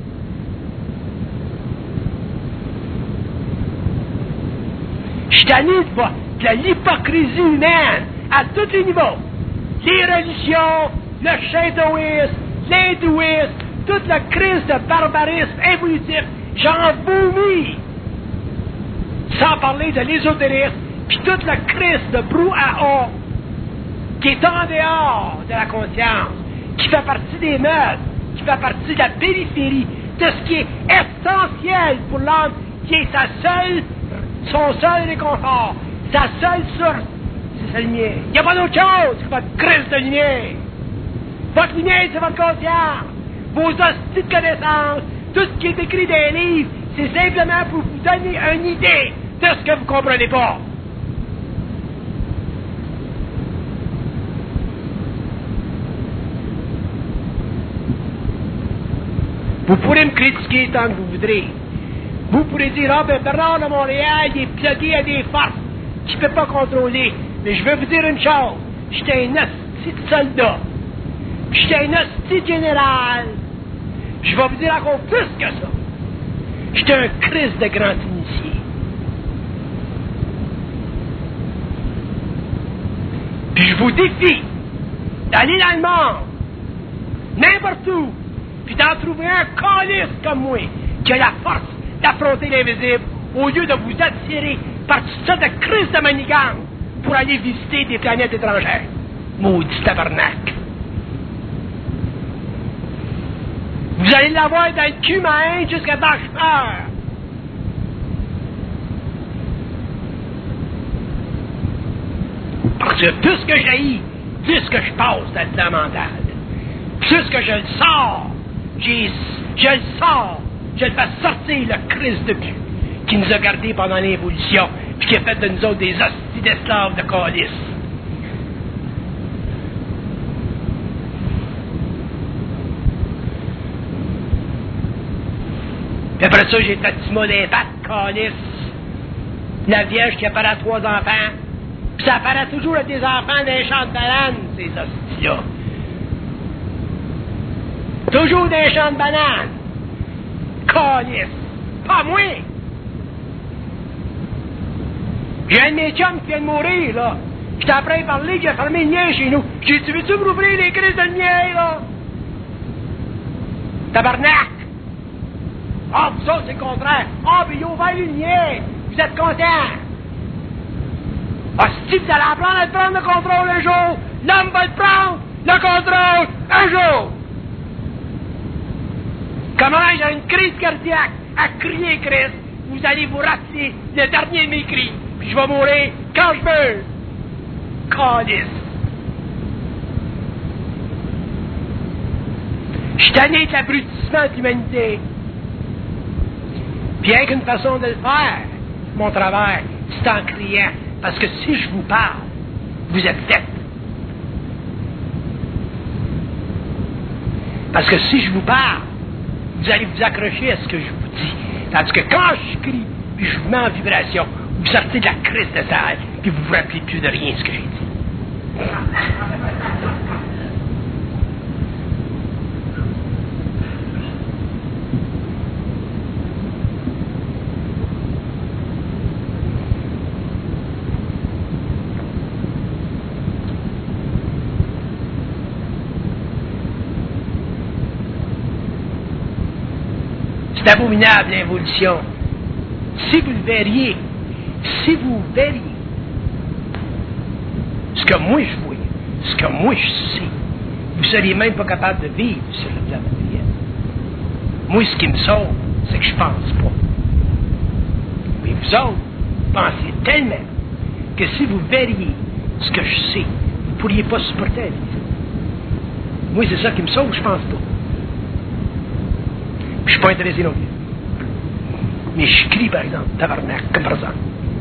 Je suis tanné de voir de la l'hypocrisie humaine à tous les niveaux. Les religions, le shintoïsme, l'hindouisme, toute la crise de barbarisme évolutif, j'en vomis. Sans parler de l'ésotérisme, puis toute la crise de brouhaha qui est en dehors de la conscience, qui fait partie des mœurs, qui fait partie de la périphérie, de ce qui est essentiel pour l'homme, qui est sa seule, son seul réconfort, sa seule source, c'est sa lumière. Il n'y a pas d'autre chose que votre crise de lumière. Votre lumière, c'est votre conscience. Vos hosties de connaissances, tout ce qui est écrit dans les livres, c'est simplement pour vous donner une idée de ce que vous ne comprenez pas. Vous pourrez me critiquer tant que vous voudrez. Vous pourrez dire, ah ben Bernard de Montréal, il est plugué à des forces qu'il ne peut pas contrôler. Mais je vais vous dire une chose, j'étais un hostie de soldat. J'étais un hostie de général. Je vais vous dire encore plus que ça. J'étais un Christ de grand initié. Puis je vous défie d'aller dans le monde, n'importe où, puis d'en trouver un calice comme moi, qui a la force d'affronter l'invisible, au lieu de vous attirer par toutes sortes de crises de manigances pour aller visiter des planètes étrangères. Maudit tabarnak. Vous allez l'avoir dans le cul, main, jusqu'à temps que je meure. Parce que tout ce que j'haïs, plus que je passe dans le temps mental, plus que je le sors, j'ai, je le sors, je le fais sortir le Christ de but qui nous a gardés pendant l'évolution, puis qui a fait de nous autres des hosties d'esclaves de calice. Puis après ça, j'ai Tatima des pattes, calice. La Vierge qui apparaît à trois enfants. Puis ça apparaît toujours à des enfants des champs de bananes, ces hosties-là. Toujours des champs de bananes. Calice. Pas moi. J'ai un de mes chums qui vient de mourir, là. J'étais après à parler, j'ai fermé le mien chez nous. J'ai dit, tu veux-tu vous ouvrir les crises de le mien, là? Tabarnak! Ah, vous autres, c'est le contraire. Ah, puis il a ouvert le mien. Vous êtes contents. Ah, si vous allez apprendre à le prendre le contrôle un jour, l'homme va le prendre le contrôle un jour. Comment j'ai une crise cardiaque à crier Christ, vous allez vous rater le dernier de mes cris, puis je vais mourir quand je veux. Calice. Je suis tanné de l'abrutissement de l'humanité. Puis il n'y a qu'une façon de le faire, mon travail, c'est en criant. Parce que si je vous parle, vous êtes fait. Parce que si je vous parle, vous allez vous accrocher à ce que je vous dis. Tandis que quand je crie, puis je vous mets en vibration, vous sortez de la crise de salle, puis vous vous rappelez plus de rien de ce que j'ai dit. C'est abominable l'involution. Si vous le verriez, si vous verriez ce que moi je vois, ce que moi je sais, vous ne seriez même pas capable de vivre sur le plan matériel. Moi, ce qui me sauve, c'est que je pense pas. Mais vous autres, pensez tellement que si vous verriez ce que je sais, vous ne pourriez pas supporter la vie. Moi, c'est ça qui me sauve, je pense pas. Je suis pas intéressé non plus. Mais je crie, par exemple, tabarnak, comme par exemple.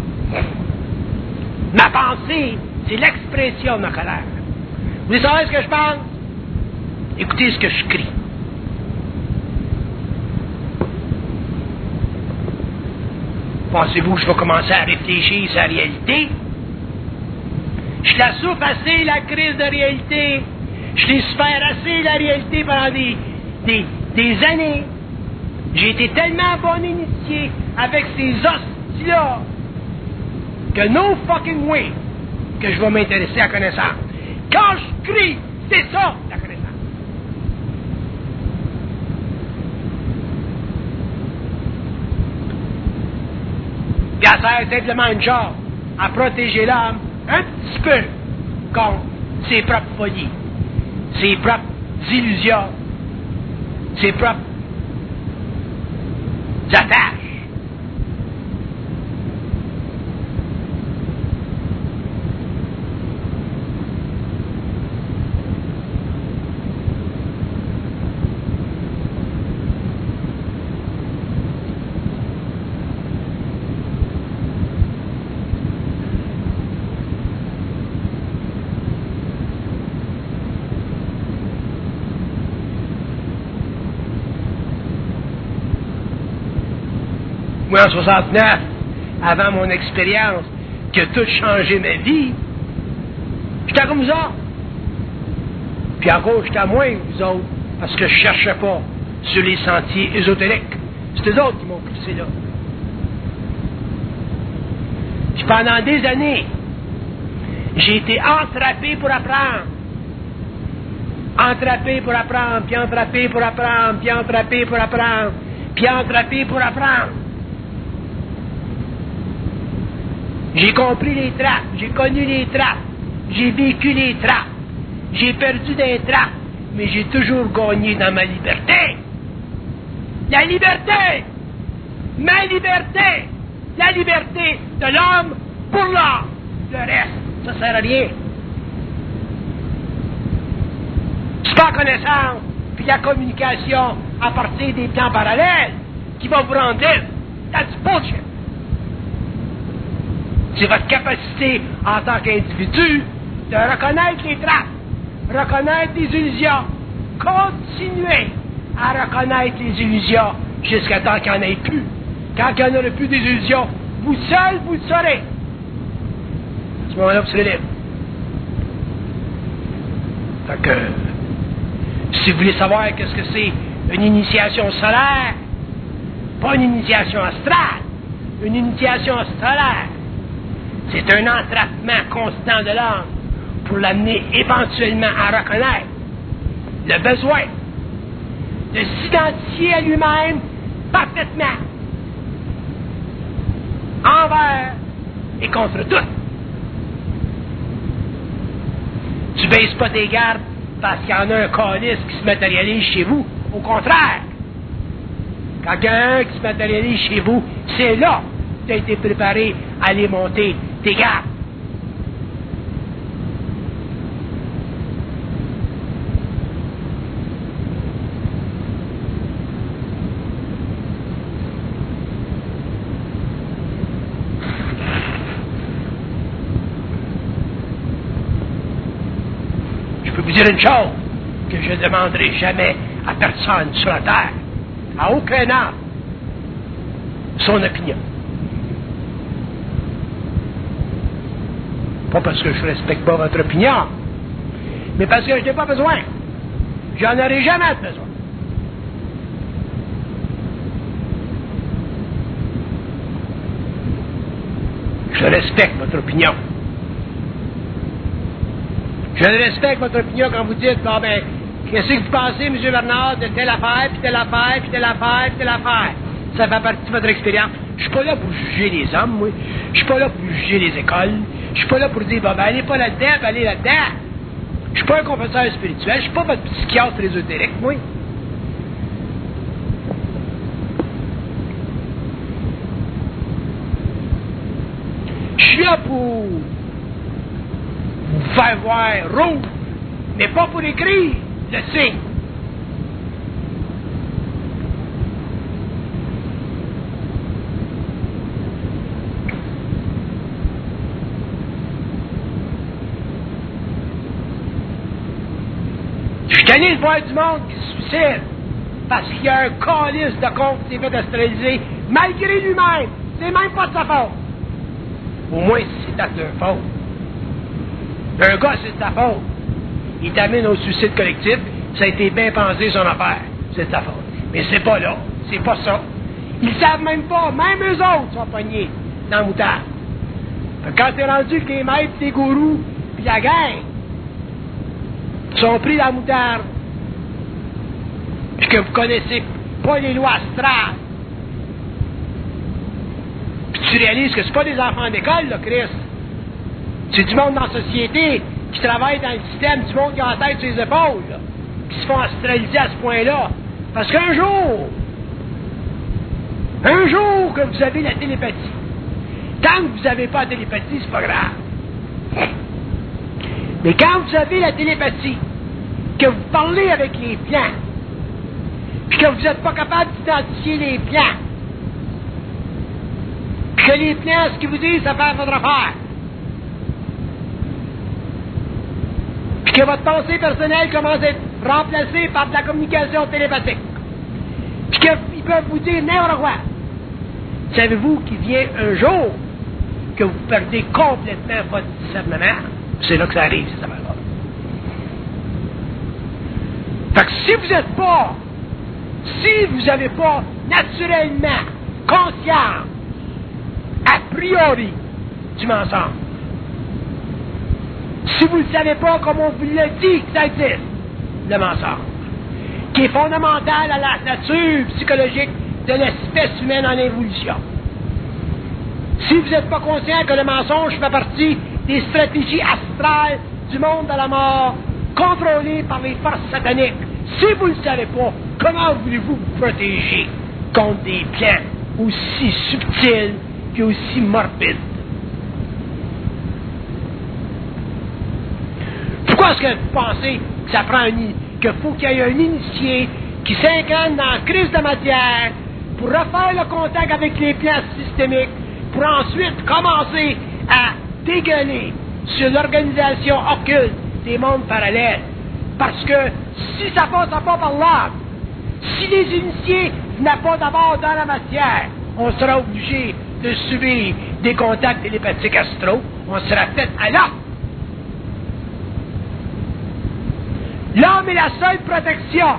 Ma pensée, c'est l'expression de ma colère. Vous voulez savoir ce que je pense? Écoutez ce que je crie. Pensez-vous que je vais commencer à réfléchir sur la réalité? Je la souffre assez, la crise de réalité. Je l'ai souffert assez, la réalité, pendant des, des, des années. J'ai été tellement bon initié avec ces hosties-là que no fucking way que je vais m'intéresser à la connaissance. Quand je crie, c'est ça, la connaissance. Puis elle sert simplement une chose, à protéger l'homme un petit peu contre ses propres folies, ses propres illusions, ses propres attaches. Moi, en soixante-neuf, avant mon expérience, qui a tout changé ma vie, j'étais comme vous autres. Puis encore, j'étais à moins que vous autres, parce que je cherchais pas sur les sentiers ésotériques. C'est eux autres qui m'ont poussé là. Puis pendant des années, j'ai été entrappé pour apprendre. Entrappé pour apprendre, puis entrappé pour apprendre, puis entrappé pour apprendre, puis entrappé pour apprendre. J'ai compris les trappes, j'ai connu les trappes, j'ai vécu les trappes. j'ai perdu des trappes, mais j'ai toujours gagné dans ma liberté. La liberté! Ma liberté! La liberté de l'homme pour l'homme. Le reste, ça sert à rien. C'est pas la connaissance, puis la communication à partir des plans parallèles qui va vous rendre libre. That's bullshit. C'est votre capacité en tant qu'individu de reconnaître les trappes, reconnaître les illusions, continuer à reconnaître les illusions jusqu'à temps qu'il n'y en ait plus. Quand il n'y en aura plus d'illusions, vous seul, vous le saurez. À ce moment-là, vous serez libre. Fait que, si vous voulez savoir qu'est-ce que c'est une initiation solaire, pas une initiation astrale, une initiation solaire, c'est un entrappement constant de l'âme pour l'amener éventuellement à reconnaître le besoin de s'identifier à lui-même parfaitement envers et contre tout. Tu baisses pas tes gardes parce qu'il y en a un calice qui se matérialise chez vous. Au contraire, quand il y en a un qui se matérialise chez vous, c'est là que tu as été préparé à aller monter tes gardes. Vous dire une chose que je ne demanderai jamais à personne sur la terre, à aucun homme, son opinion. Pas parce que je ne respecte pas votre opinion, mais parce que je n'ai pas besoin. J'en aurai jamais besoin. Je respecte votre opinion. Je respecte votre opinion quand vous dites, bon ben, qu'est-ce que vous pensez, M. Bernard, de telle affaire, puis telle affaire, puis telle affaire, puis telle affaire. Ça fait partie de votre expérience. Je suis pas là pour juger les hommes, moi. Je suis pas là pour juger les écoles. Je suis pas là pour dire, bon ben, allez pas là-dedans, ben, allez là-dedans. Je suis pas un confesseur spirituel. Je suis pas votre psychiatre ésotérique, moi. Je suis là pour vous faire voir rouge, mais pas pour écrire le signe. Je suis tanné de voir du monde qui se suicide parce qu'il y a un calice de compte qui s'est fait astraliser malgré lui-même. C'est même pas de sa faute. Au moins, si c'est à leur faute. Un gars, c'est de ta faute. Il t'amène au suicide collectif, ça a été bien pensé son affaire. C'est de ta faute. Mais c'est pas là. C'est pas ça. Ils savent même pas. Même eux autres sont pognés dans le moutard. Quand t'es rendu que les maîtres, les gourous, puis la gang sont pris dans la moutarde, puis que vous connaissez pas les lois astrales, puis tu réalises que c'est pas des enfants d'école, là, Christ. C'est du monde dans la société qui travaille dans le système, du monde qui a la tête sur les épaules, là, qui se font astraliser à ce point-là. Parce qu'un jour, un jour que vous avez la télépathie, tant que vous n'avez pas la télépathie, c'est pas grave. Mais quand vous avez la télépathie, que vous parlez avec les plans, puis que vous n'êtes pas capable d'identifier les plans, que les plans, ce qu'ils vous disent, ça fait votre affaire, puis que votre pensée personnelle commence à être remplacée par de la communication télépathique, puis qu'ils peuvent vous dire n'importe quoi. Savez-vous qu'il vient un jour que vous perdez complètement votre discernement? C'est là que ça arrive, ces affaires-là. Fait que si vous n'êtes pas, si vous n'avez pas naturellement conscience, a priori, du mensonge, si vous ne savez pas, comme on vous l'a dit, que ça existe, le mensonge, qui est fondamental à la nature psychologique de l'espèce humaine en évolution. Si vous n'êtes pas conscient que le mensonge fait partie des stratégies astrales du monde de la mort, contrôlés par les forces sataniques. Si vous ne le savez pas, comment voulez-vous vous protéger contre des plans aussi subtils et aussi morbides? Pourquoi est-ce que vous pensez que ça prend un, qu'il faut qu'il y ait un initié qui s'incarne dans la crise de matière pour refaire le contact avec les plans systémiques, pour ensuite commencer à dégueuler sur l'organisation occulte des mondes parallèles? Parce que si ça passe pas par là, si les initiés n'ont pas d'abord dans la matière, on sera obligé de subir des contacts télépathiques astraux, on sera fait à l'ordre. L'homme est la seule protection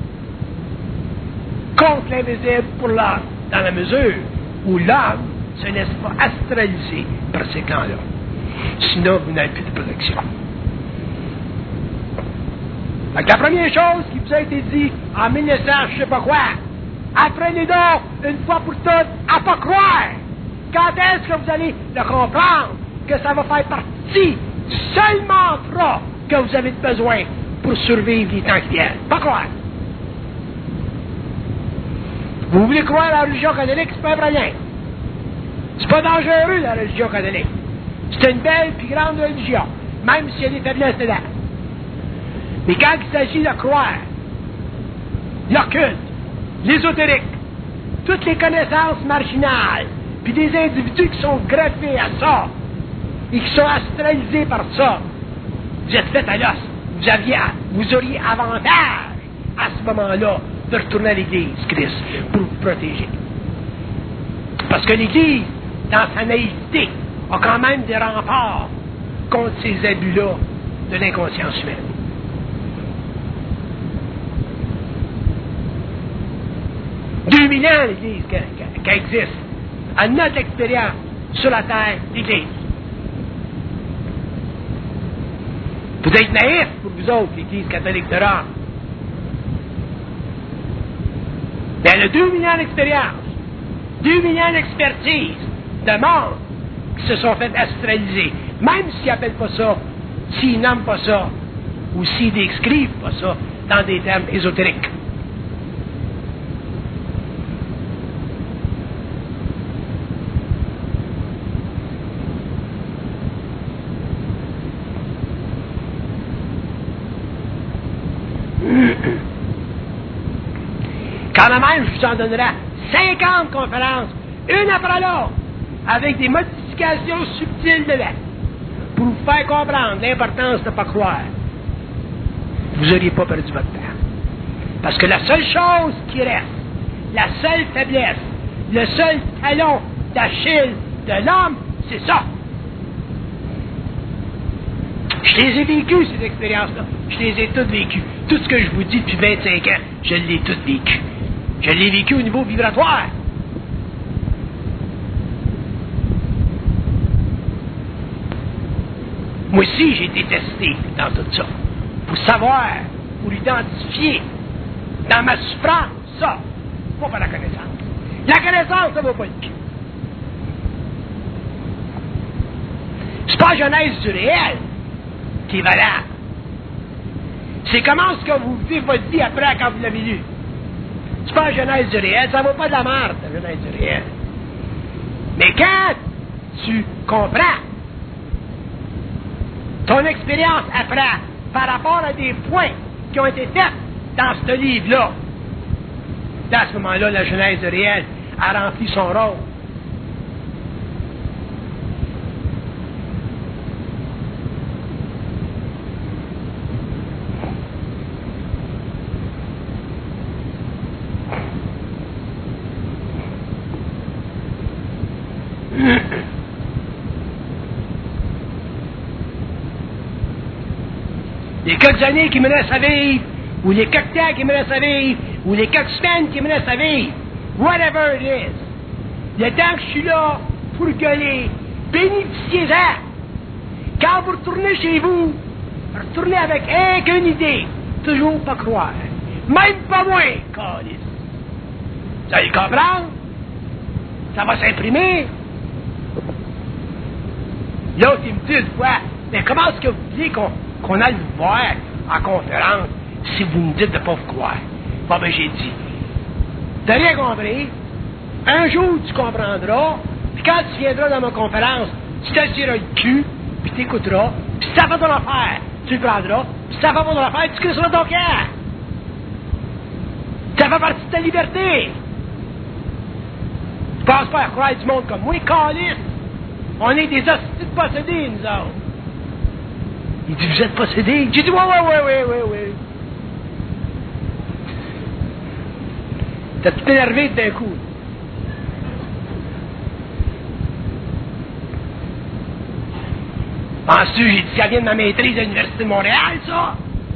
contre l'invisible pour l'homme, dans la mesure où l'homme ne se laisse pas astraliser par ces clans-là. Sinon, vous n'avez plus de protection. Donc, la première chose qui vous a été dit en mille neuf cents, je ne sais pas quoi, apprenez donc, une fois pour toutes, à pas croire. Quand est-ce que vous allez le comprendre que ça va faire partie du seul mantra que vous avez besoin pour survivre les temps qui viennent? Pas croire. Vous voulez croire à la religion catholique, c'est pas un problème. C'est pas dangereux, la religion catholique. C'est une belle puis grande religion, même s'il y a des faiblesses dedans. Mais quand il s'agit de croire, l'occulte, l'ésotérique, toutes les connaissances marginales, puis des individus qui sont greffés à ça, et qui sont astralisés par ça, vous êtes fait à l'os. Vous, aviez, vous auriez avantage, à ce moment-là, de retourner à l'Église, Christ, pour vous protéger. Parce que l'Église, dans sa naïveté, a quand même des remparts contre ces abus-là de l'inconscience humaine. deux mille ans, l'Église qui, qui, qui existe, à notre expérience sur la terre, l'Église. Vous êtes naïfs pour vous autres, l'Église catholique de Rome. Mais elle a deux mille ans d'expérience, deux mille ans d'expertise de monde qui se sont fait astraliser. Même s'ils n'appellent pas ça, s'ils nomment pas ça, ou s'ils décrivent pas ça dans des termes ésotériques. Quand même, je vous en donnerai cinquante conférences, une après l'autre, avec des modifications subtiles dedans, pour vous faire comprendre l'importance de ne pas croire. Vous n'auriez pas perdu votre temps. Parce que la seule chose qui reste, la seule faiblesse, le seul talon d'Achille de l'homme, c'est ça. Je les ai vécues, ces expériences-là. Je les ai toutes vécues. Tout ce que je vous dis depuis vingt-cinq ans, je l'ai toutes vécu. Je l'ai vécu au niveau vibratoire. Moi aussi, j'ai été testé dans tout ça. Pour savoir, pour identifier, dans ma souffrance, ça, pas par la connaissance. La connaissance, ça ne vaut pas le cul. C'est pas la genèse du réel qui est valable. C'est comment est-ce que vous vivez votre vie après quand vous l'avez lu. C'est pas la genèse du réel, ça vaut pas de la merde, la genèse du réel. Mais quand tu comprends ton expérience après par rapport à des points qui ont été faits dans ce livre-là, à ce moment-là, la genèse du réel a rempli son rôle. Les quelques années qui me laissent à vivre, ou les quelques temps qui me laissent à vivre, ou les quelques semaines qui me laissent à vivre, whatever it is, le temps que je suis là pour gueuler, bénéficiez-en. Quand vous retournez chez vous, retournez avec aucune idée, toujours pas croire. Même pas moi, câlisse. Vous allez comprendre? Ça va s'imprimer. L'autre, il me dit une fois, mais comment est-ce que vous voulez qu'on qu'on aille vous voir en conférence si vous me dites de ne pas vous croire. Bon, ben, j'ai dit, t'as rien compris. Un jour, tu comprendras. Puis quand tu viendras dans ma conférence, tu t'assiras le cul, puis t'écouteras. Puis si ça fait ton affaire, tu le prendras. Puis si ça fait pas ton affaire, tu crisseras ton cœur. Ça fait partie de ta liberté. Tu penses pas à croire du monde comme moi, câlisse. On est des hosties de possédés, nous autres. Il dit, vous êtes possédés? J'ai dit, ouais, ouais, ouais, ouais, ouais, ouais. T'as tout énervé d'un coup. Penses-tu, j'ai dit, ça vient de ma maîtrise à l'Université de Montréal, ça?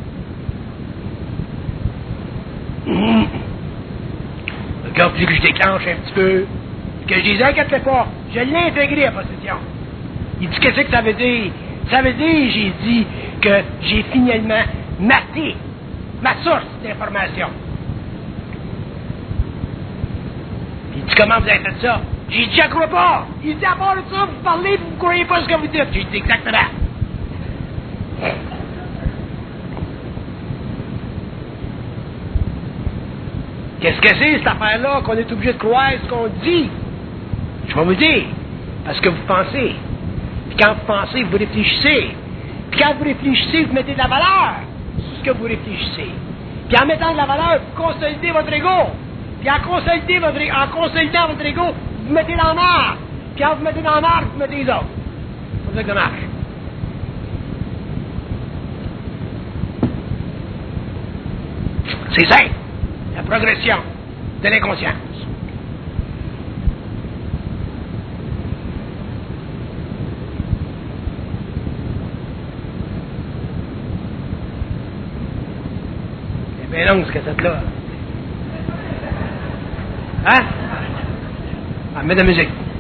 Mmh. Regarde, plus que je déclenche un petit peu. Que je disais, inquiète pas, je l'ai intégré à possession. Il dit, qu'est-ce que ça veut dire? Ça veut dire, j'ai dit, que j'ai finalement maté ma source d'information. Il dit, comment vous avez fait ça? J'ai dit, je crois pas. Il dit, à part de ça, vous parlez, vous ne croyez pas ce que vous dites. J'ai dit, exactement. Qu'est-ce que c'est, cette affaire-là, qu'on est obligé de croire ce qu'on dit? Je vais vous dire. Parce que vous pensez. Puis quand vous pensez, vous réfléchissez. Puis quand vous réfléchissez, vous mettez de la valeur sur ce que vous réfléchissez. Puis en mettant de la valeur, vous consolidez votre ego. Puis en, consolidez votre, en consolidant votre ego, vous mettez dans l'art. Puis quand vous mettez dans l'art, vous mettez les autres. C'est comme ça que ça marche. C'est simple. La progression de l'inconscience. C'est bien long, ce cassette-là. Hein? Ah, mets de la musique.